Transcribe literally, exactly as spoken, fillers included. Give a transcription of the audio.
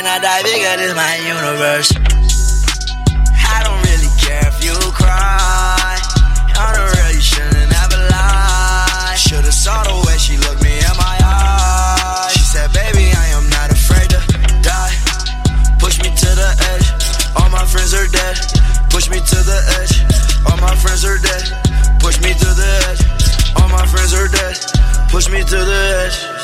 I die bigger, this my universe. I don't really care if you cry. On the real, you shouldn't ever lie. Should've saw the way she looked me in my eyes. She said, baby, I am not afraid to die. Push me to the edge, all my friends are dead. Push me to the edge, all my friends are dead. Push me to the edge, all my friends are dead. Push me to the edge.